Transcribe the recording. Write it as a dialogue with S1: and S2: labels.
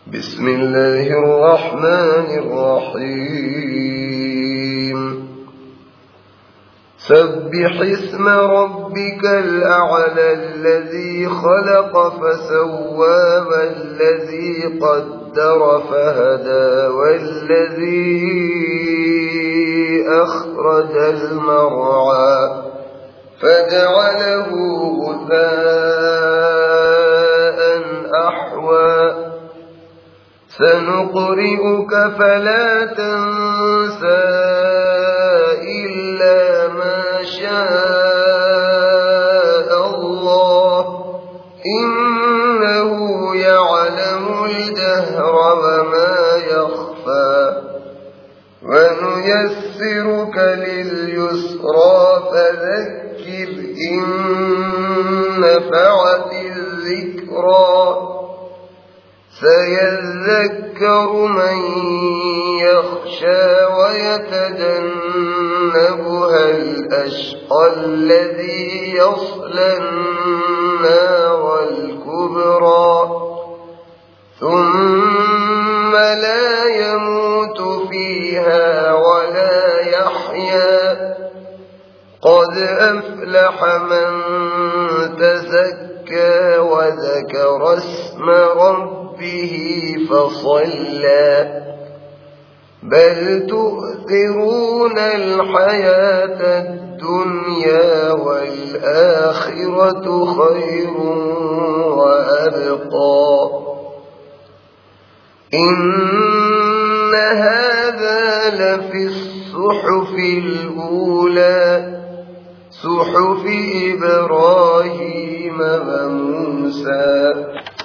S1: بسم الله الرحمن الرحيم سبح اسم ربك الأعلى الذي خلق فسوى والذي قدر فهدى والذي أخرج المرعى فجعله غثاء أحوى سنقرئك فلا تنسى إلا ما شاء الله إنه يعلم الجهر وما يخفى ونيسرك لليسرى فذكر إن نفعت الذكرى سيذكر من يخشى ويتجنبها الأشقى الذي يصلى النار الكبرى ثم لا يموت فيها ولا يحيا قد أفلح من تزكى وذكر اسم ربه فصلى بل تؤثرون الحياة الدنيا والآخرة خير وأبقى إن هذا لفي الصحف الأولى صحف إبراهيم وموسى